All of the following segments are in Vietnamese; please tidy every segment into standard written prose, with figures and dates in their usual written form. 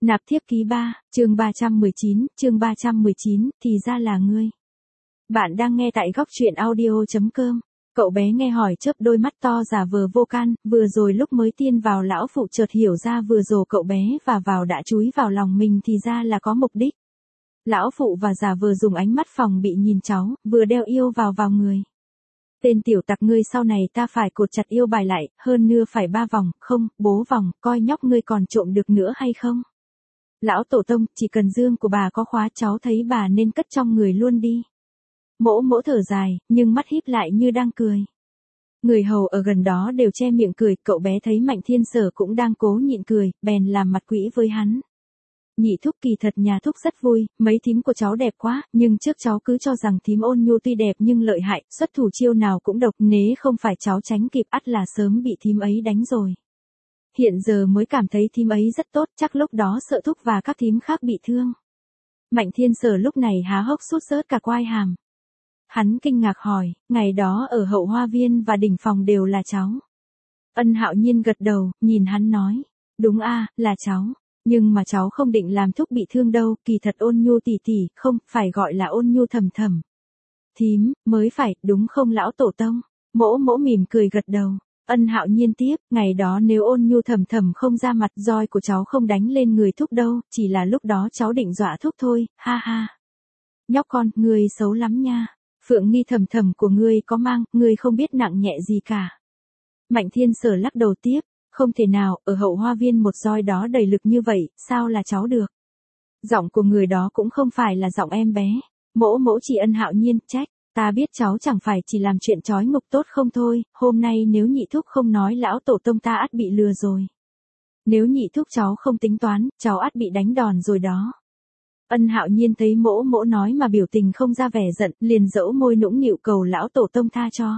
Nạp thiếp ký 3, chương 319, thì ra là ngươi. Bạn đang nghe tại góc truyện audio.com. Cậu bé nghe hỏi chớp đôi mắt to giả vờ vô can, vừa rồi lúc mới tiên vào lão phụ chợt hiểu ra vừa rồi cậu bé và vào đã chúi vào lòng mình thì ra là có mục đích. Lão phụ và giả vờ dùng ánh mắt phòng bị nhìn cháu, vừa đeo yêu vào người. Tên tiểu tặc ngươi sau này ta phải cột chặt yêu bài lại, hơn nữa phải 3 vòng, không, bố vòng, coi nhóc ngươi còn trộm được nữa hay không. Lão tổ tông, chỉ cần dương của bà có khóa cháu thấy bà nên cất trong người luôn đi. Mỗ thở dài, nhưng mắt híp lại như đang cười. Người hầu ở gần đó đều che miệng cười, cậu bé thấy Mạnh Thiên Sở cũng đang cố nhịn cười, bèn làm mặt quỷ với hắn. Nhị thúc kỳ thật nhà thúc rất vui, mấy thím của cháu đẹp quá, nhưng trước cháu cứ cho rằng thím Ôn Nhu tuy đẹp nhưng lợi hại, xuất thủ chiêu nào cũng độc, nếu không phải cháu tránh kịp ắt là sớm bị thím ấy đánh rồi. Hiện giờ mới cảm thấy thím ấy rất tốt, chắc lúc đó sợ thúc và các thím khác bị thương. Mạnh Thiên Sở lúc này há hốc sút rớt cả quai hàm. Hắn kinh ngạc hỏi, ngày đó ở hậu hoa viên và đỉnh phòng đều là cháu. Ân Hạo Nhiên gật đầu, nhìn hắn nói, đúng a, là cháu. Nhưng mà cháu không định làm thúc bị thương đâu, kỳ thật Ôn Nhu tỷ tỷ, không, phải gọi là Ôn Nhu thầm thầm. Thím, mới phải, đúng không lão tổ tông? Mỗ mỉm cười gật đầu. Ân Hạo Nhiên tiếp, ngày đó nếu Ôn Nhu thầm thầm không ra mặt, roi của cháu không đánh lên người thúc đâu, chỉ là lúc đó cháu định dọa thúc thôi, ha ha. Nhóc con, ngươi xấu lắm nha. Phượng nghi thầm thầm của ngươi có mang, ngươi không biết nặng nhẹ gì cả. Mạnh Thiên Sở lắc đầu tiếp, không thể nào, ở hậu hoa viên một roi đó đầy lực như vậy, sao là cháu được. Giọng của người đó cũng không phải là giọng em bé. Mỗ chỉ Ân Hạo Nhiên, trách. Ta biết cháu chẳng phải chỉ làm chuyện trói ngục tốt không thôi, hôm nay nếu nhị thúc không nói lão tổ tông ta ắt bị lừa rồi. Nếu nhị thúc cháu không tính toán, cháu ắt bị đánh đòn rồi đó. Ân Hạo Nhiên thấy mỗ nói mà biểu tình không ra vẻ giận, liền dẫu môi nũng nịu cầu lão tổ tông tha cho.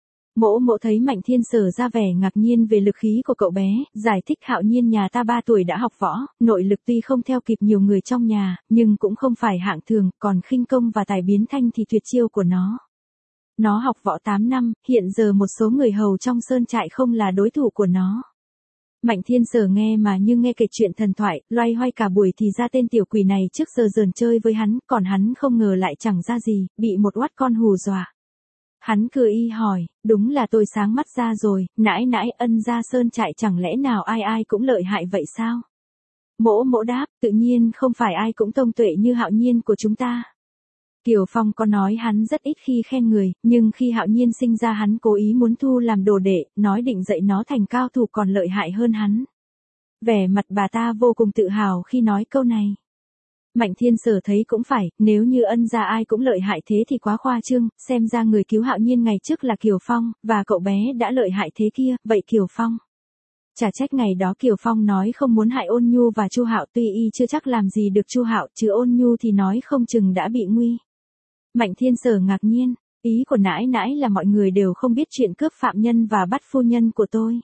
Mỗ thấy Mạnh Thiên Sở ra vẻ ngạc nhiên về lực khí của cậu bé, giải thích Hạo Nhiên nhà ta 3 tuổi đã học võ, nội lực tuy không theo kịp nhiều người trong nhà, nhưng cũng không phải hạng thường, còn khinh công và tài biến thanh thì tuyệt chiêu của nó. Nó học võ 8 năm, hiện giờ một số người hầu trong sơn trại không là đối thủ của nó. Mạnh Thiên Sở nghe mà như nghe kể chuyện thần thoại, loay hoay cả buổi thì ra tên tiểu quỷ này trước giờ giỡn chơi với hắn, còn hắn không ngờ lại chẳng ra gì, bị một oát con hù dọa. Hắn cười y hỏi, đúng là tôi sáng mắt ra rồi, nãi Ân gia sơn trại chẳng lẽ nào ai cũng lợi hại vậy sao? Mỗ đáp, tự nhiên không phải ai cũng thông tuệ như Hạo Nhiên của chúng ta. Kiều Phong có nói hắn rất ít khi khen người, nhưng khi Hạo Nhiên sinh ra hắn cố ý muốn thu làm đồ đệ, nói định dạy nó thành cao thủ còn lợi hại hơn hắn. Vẻ mặt bà ta vô cùng tự hào khi nói câu này. Mạnh Thiên Sở thấy cũng phải, nếu như Ân gia ai cũng lợi hại thế thì quá khoa trương, xem ra người cứu Hạo Nhiên ngày trước là Kiều Phong, và cậu bé đã lợi hại thế kia, vậy Kiều Phong. Chả trách ngày đó Kiều Phong nói không muốn hại Ôn Nhu và Chu Hạo, tuy y chưa chắc làm gì được Chu Hạo, chứ Ôn Nhu thì nói không chừng đã bị nguy. Mạnh Thiên Sở ngạc nhiên, ý của nãi là mọi người đều không biết chuyện cướp phạm nhân và bắt phu nhân của tôi.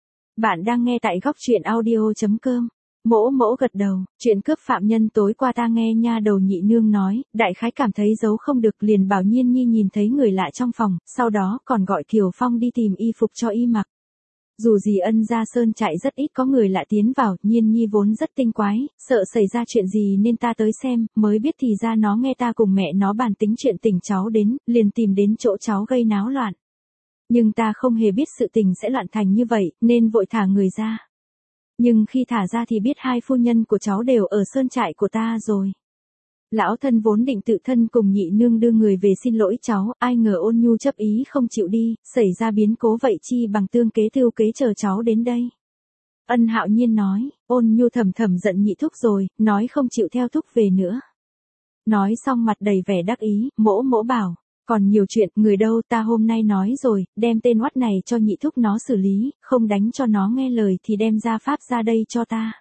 Bạn đang nghe tại góc truyện audio.com. Mỗ gật đầu, chuyện cướp phạm nhân tối qua ta nghe nha đầu nhị nương nói, đại khái cảm thấy giấu không được liền bảo Nhiên Nhi nhìn thấy người lạ trong phòng, sau đó còn gọi Kiều Phong đi tìm y phục cho y mặc. Dù gì Ân gia sơn trại rất ít có người lạ tiến vào, Nhiên Nhi vốn rất tinh quái, sợ xảy ra chuyện gì nên ta tới xem, mới biết thì ra nó nghe ta cùng mẹ nó bàn tính chuyện tình cháu đến, liền tìm đến chỗ cháu gây náo loạn. Nhưng ta không hề biết sự tình sẽ loạn thành như vậy, nên vội thả người ra. Nhưng khi thả ra thì biết hai phu nhân của cháu đều ở sơn trại của ta rồi. Lão thân vốn định tự thân cùng nhị nương đưa người về xin lỗi cháu, ai ngờ Ôn Nhu chấp ý không chịu đi, xảy ra biến cố vậy chi bằng tương kế tưu kế chờ cháu đến đây. Ân Hạo Nhiên nói, Ôn Nhu thầm giận nhị thúc rồi, nói không chịu theo thúc về nữa. Nói xong mặt đầy vẻ đắc ý, mỗ bảo, còn nhiều chuyện, người đâu ta hôm nay nói rồi, đem tên oắt này cho nhị thúc nó xử lý, không đánh cho nó nghe lời thì đem gia pháp ra đây cho ta.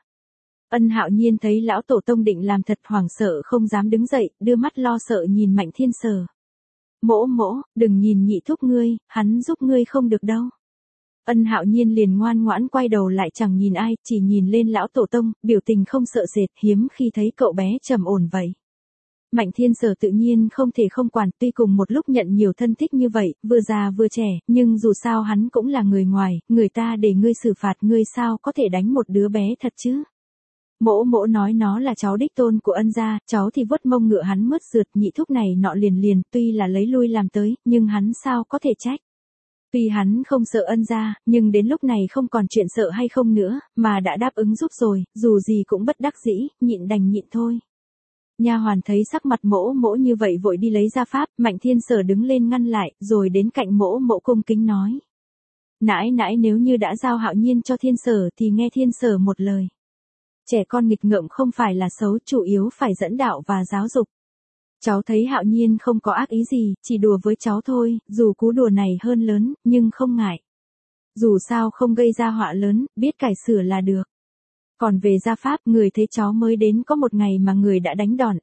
Ân Hạo Nhiên thấy lão tổ tông định làm thật hoảng sợ không dám đứng dậy, đưa mắt lo sợ nhìn Mạnh Thiên Sở. Mỗ, đừng nhìn nhị thúc ngươi, hắn giúp ngươi không được đâu. Ân Hạo Nhiên liền ngoan ngoãn quay đầu lại chẳng nhìn ai, chỉ nhìn lên lão tổ tông, biểu tình không sợ sệt, hiếm khi thấy cậu bé trầm ổn vậy. Mạnh Thiên Sở tự nhiên không thể không quản, tuy cùng một lúc nhận nhiều thân thích như vậy, vừa già vừa trẻ, nhưng dù sao hắn cũng là người ngoài, người ta để ngươi xử phạt ngươi sao có thể đánh một đứa bé thật chứ. Mỗ mỗ nói nó là cháu đích tôn của ân gia, cháu thì vuốt mông ngựa hắn mướt rượt, nhị thúc này nọ liền, tuy là lấy lui làm tới, nhưng hắn sao có thể trách. Tuy hắn không sợ ân gia, nhưng đến lúc này không còn chuyện sợ hay không nữa, mà đã đáp ứng giúp rồi, dù gì cũng bất đắc dĩ, nhịn đành nhịn thôi. Nha hoàn thấy sắc mặt mỗ mỗ như vậy vội đi lấy ra pháp, Mạnh Thiên Sở đứng lên ngăn lại, rồi đến cạnh mỗ mỗ cung kính nói. Nãi nãi nếu như đã giao Hạo Nhiên cho Thiên Sở thì nghe Thiên Sở một lời. Trẻ con nghịch ngợm không phải là xấu, chủ yếu phải dẫn đạo và giáo dục. Cháu thấy Hạo Nhiên không có ác ý gì, chỉ đùa với cháu thôi, dù cú đùa này hơn lớn, nhưng không ngại. Dù sao không gây ra họa lớn, biết cải sửa là được. Còn về gia pháp, người thấy cháu mới đến có một ngày mà người đã đánh đòn,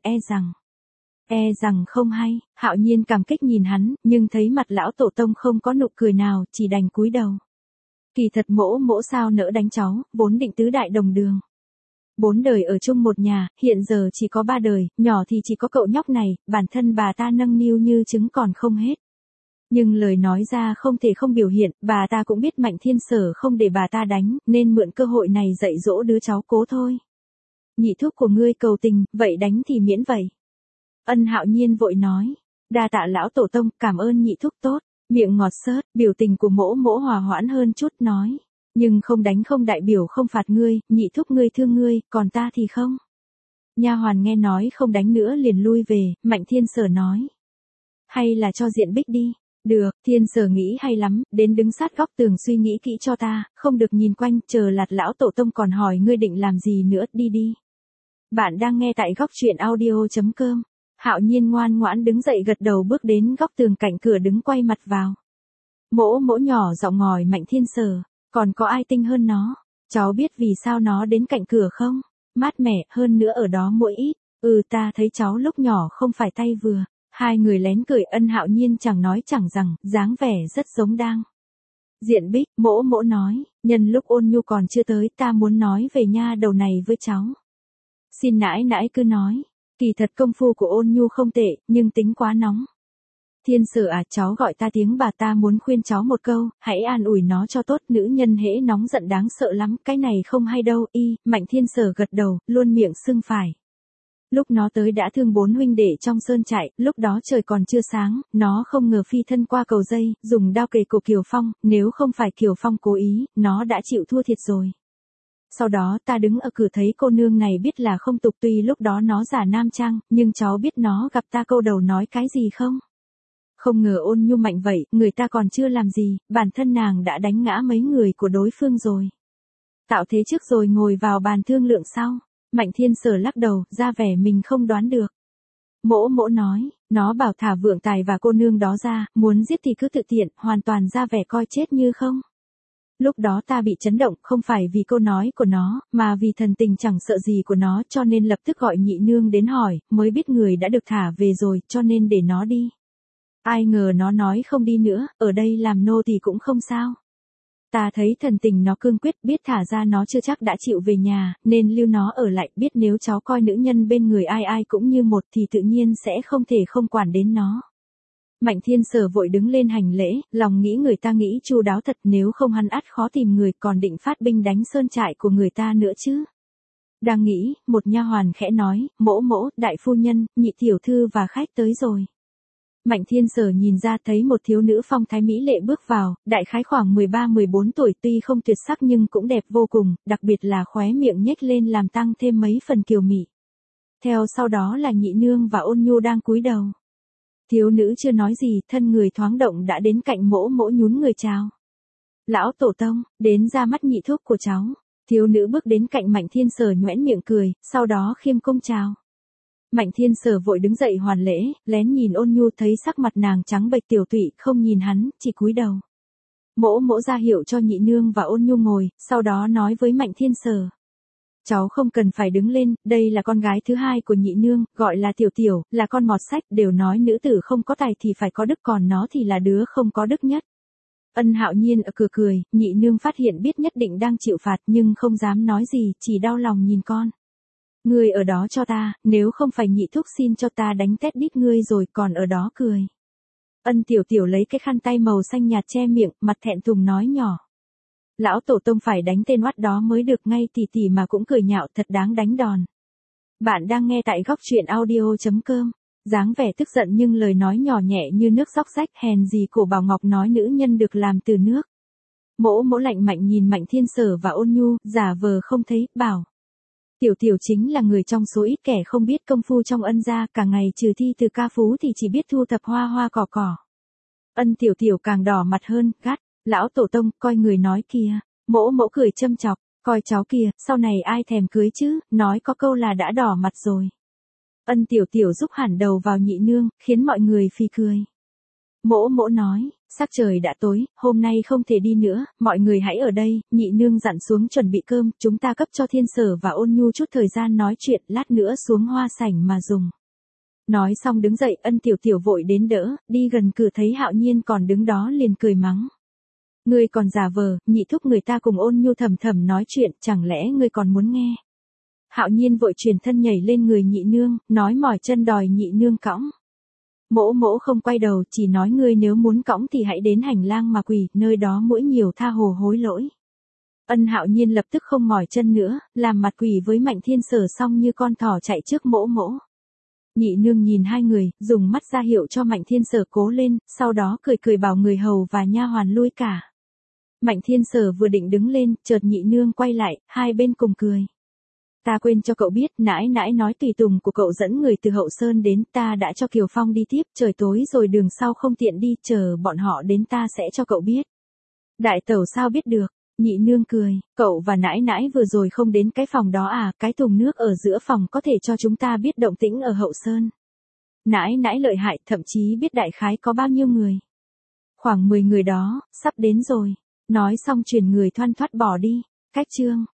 e rằng không hay. Hạo Nhiên cảm kích nhìn hắn, nhưng thấy mặt lão tổ tông không có nụ cười nào, chỉ đành cúi đầu. Kỳ thật mỗ mỗ sao nỡ đánh cháu, vốn định tứ đại đồng đường. 4 đời ở chung một nhà, hiện giờ chỉ có 3 đời, nhỏ thì chỉ có cậu nhóc này, bản thân bà ta nâng niu như trứng còn không hết. Nhưng lời nói ra không thể không biểu hiện, bà ta cũng biết Mạnh Thiên Sở không để bà ta đánh, nên mượn cơ hội này dạy dỗ đứa cháu cố thôi. Nhị thúc của ngươi cầu tình, vậy đánh thì miễn vậy. Ân Hạo Nhiên vội nói, đa tạ lão tổ tông, cảm ơn nhị thúc tốt, miệng ngọt xớt, biểu tình của mỗ mỗ hòa hoãn hơn chút nói. Nhưng không đánh không đại biểu không phạt ngươi, nhị thúc ngươi thương ngươi, còn ta thì không. Nha hoàn nghe nói không đánh nữa liền lui về, Mạnh Thiên Sở nói. Hay là cho Diện Bích đi. Được, Thiên Sở nghĩ hay lắm, đến đứng sát góc tường suy nghĩ kỹ cho ta, không được nhìn quanh, chờ lạt lão tổ tông còn hỏi ngươi định làm gì nữa, đi. Bạn đang nghe tại góc truyện audio.com. Hạo Nhiên ngoan ngoãn đứng dậy gật đầu bước đến góc tường cạnh cửa đứng quay mặt vào. Mỗ mỗ nhỏ giọng ngòi Mạnh Thiên Sở. Còn có ai tinh hơn nó? Cháu biết vì sao nó đến cạnh cửa không? Mát mẻ, hơn nữa ở đó muỗi ít. Ta thấy cháu lúc nhỏ không phải tay vừa. Hai người lén cười, Ân Hạo Nhiên chẳng nói chẳng rằng, dáng vẻ rất giống đang. Diện Bích, mỗ mỗ nói, nhân lúc Ôn Nhu còn chưa tới ta muốn nói về nha đầu này với cháu. Xin nãi nãi cứ nói, kỳ thật công phu của Ôn Nhu không tệ, nhưng tính quá nóng. Thiên Sở à, cháu gọi ta tiếng bà, ta muốn khuyên cháu một câu, hãy an ủi nó cho tốt, nữ nhân hễ nóng giận đáng sợ lắm, cái này không hay đâu. Mạnh Thiên Sở gật đầu, luôn miệng sưng phải. Lúc nó tới đã thương 4 huynh đệ trong sơn trại, lúc đó trời còn chưa sáng, nó không ngờ phi thân qua cầu dây, dùng đao kề cổ Kiều Phong, nếu không phải Kiều Phong cố ý, nó đã chịu thua thiệt rồi. Sau đó ta đứng ở cửa thấy cô nương này biết là không tục, tuy lúc đó nó giả nam trang, nhưng cháu biết nó gặp ta câu đầu nói cái gì không? Không ngờ Ôn Nhu mạnh vậy, người ta còn chưa làm gì, bản thân nàng đã đánh ngã mấy người của đối phương rồi. Tạo thế trước rồi ngồi vào bàn thương lượng sau. Mạnh Thiên Sở lắc đầu, ra vẻ mình không đoán được. Mỗ mỗ nói, nó bảo thả Vượng Tài và cô nương đó ra, muốn giết thì cứ tự tiện, hoàn toàn ra vẻ coi chết như không. Lúc đó ta bị chấn động, không phải vì câu nói của nó, mà vì thần tình chẳng sợ gì của nó, cho nên lập tức gọi nhị nương đến hỏi, mới biết người đã được thả về rồi, cho nên để nó đi. Ai ngờ nó nói không đi nữa, ở đây làm nô thì cũng không sao. Ta thấy thần tình nó cương quyết, biết thả ra nó chưa chắc đã chịu về nhà, nên lưu nó ở lại, biết nếu cháu coi nữ nhân bên người ai ai cũng như một thì tự nhiên sẽ không thể không quản đến nó. Mạnh Thiên Sở vội đứng lên hành lễ, lòng nghĩ người ta nghĩ chu đáo thật, nếu không hắn ắt khó tìm người, còn định phát binh đánh sơn trại của người ta nữa chứ. Đang nghĩ, một nha hoàn khẽ nói, mỗ mỗ, đại phu nhân, nhị tiểu thư và khách tới rồi. Mạnh Thiên Sở nhìn ra thấy một thiếu nữ phong thái mỹ lệ bước vào, đại khái khoảng 13-14 tuổi, tuy không tuyệt sắc nhưng cũng đẹp vô cùng, đặc biệt là khóe miệng nhếch lên làm tăng thêm mấy phần kiều mị. Theo sau đó là nhị nương và Ôn Nhu đang cúi đầu. Thiếu nữ chưa nói gì, thân người thoáng động đã đến cạnh mỗ mỗ nhún người chào. Lão tổ tông, đến ra mắt nhị thúc của cháu. Thiếu nữ bước đến cạnh Mạnh Thiên Sở nhoẻn miệng cười, sau đó khiêm cung chào. Mạnh Thiên Sở vội đứng dậy hoàn lễ, lén nhìn Ôn Nhu thấy sắc mặt nàng trắng bệch tiểu tụy, không nhìn hắn, chỉ cúi đầu. Mỗ mỗ ra hiệu cho nhị nương và Ôn Nhu ngồi, sau đó nói với Mạnh Thiên Sở. Cháu không cần phải đứng lên, đây là con gái thứ hai của nhị nương, gọi là Tiểu Tiểu, là con mọt sách, đều nói nữ tử không có tài thì phải có đức, còn nó thì là đứa không có đức nhất. Ân Hạo Nhiên ở cửa cười, nhị nương phát hiện biết nhất định đang chịu phạt nhưng không dám nói gì, chỉ đau lòng nhìn con. Ngươi ở đó cho ta, nếu không phải nhị thúc xin cho ta đánh tét đít ngươi rồi còn ở đó cười. Ân Tiểu Tiểu lấy cái khăn tay màu xanh nhạt che miệng, mặt thẹn thùng nói nhỏ. Lão tổ tông phải đánh tên oát đó mới được, ngay tỷ tỷ mà cũng cười nhạo, thật đáng đánh đòn. Bạn đang nghe tại góc truyện audio.com. Dáng vẻ tức giận nhưng lời nói nhỏ nhẹ như nước xóc xách, hèn gì cổ Bảo Ngọc nói nữ nhân được làm từ nước. Mỗ mỗ lạnh mạnh nhìn Mạnh Thiên Sở và Ôn Nhu, giả vờ không thấy, bảo. Tiểu tiểu chính là người trong số ít kẻ không biết công phu trong ân gia, cả ngày trừ thi từ ca phú thì chỉ biết thu thập hoa hoa cỏ cỏ. Ân tiểu tiểu càng đỏ mặt hơn, gắt, lão tổ tông, coi người nói kìa. Mỗ mỗ cười châm chọc, coi cháu kìa, sau này ai thèm cưới chứ, nói có câu là đã đỏ mặt rồi. Ân tiểu tiểu giúp hẳn đầu vào nhị nương, khiến mọi người phì cười. Mỗ mỗ nói, sắc trời đã tối, hôm nay không thể đi nữa, mọi người hãy ở đây, nhị nương dặn xuống chuẩn bị cơm, chúng ta cấp cho Thiên Sở và Ôn Nhu chút thời gian nói chuyện, lát nữa xuống hoa sảnh mà dùng. Nói xong đứng dậy, Ân tiểu tiểu vội đến đỡ, đi gần cửa thấy Hạo Nhiên còn đứng đó liền cười mắng. Ngươi còn giả vờ, nhị thúc người ta cùng Ôn Nhu thầm thầm nói chuyện, chẳng lẽ ngươi còn muốn nghe? Hạo Nhiên vội truyền thân nhảy lên người nhị nương, nói mỏi chân đòi nhị nương cõng. Mỗ mỗ không quay đầu, chỉ nói ngươi nếu muốn cõng thì hãy đến hành lang mà quỳ, nơi đó muỗi nhiều tha hồ hối lỗi. Ân Hạo Nhiên lập tức không mỏi chân nữa, làm mặt quỳ với Mạnh Thiên Sở xong như con thỏ chạy trước mỗ mỗ. Nhị nương nhìn hai người, dùng mắt ra hiệu cho Mạnh Thiên Sở cố lên, sau đó cười cười bảo người hầu và nha hoàn lui cả. Mạnh Thiên Sở vừa định đứng lên, chợt nhị nương quay lại, hai bên cùng cười. Ta quên cho cậu biết, nãi nãi nói tùy tùng của cậu dẫn người từ Hậu Sơn đến, ta đã cho Kiều Phong đi tiếp, trời tối rồi đường sau không tiện đi, chờ bọn họ đến ta sẽ cho cậu biết. Đại tẩu sao biết được? Nhị nương cười, cậu và nãi nãi vừa rồi không đến cái phòng đó à, cái thùng nước ở giữa phòng có thể cho chúng ta biết động tĩnh ở Hậu Sơn. Nãi nãi lợi hại, thậm chí biết đại khái có bao nhiêu người. Khoảng 10 người đó, sắp đến rồi. Nói xong truyền người thoăn thoắt bỏ đi. Cách chương.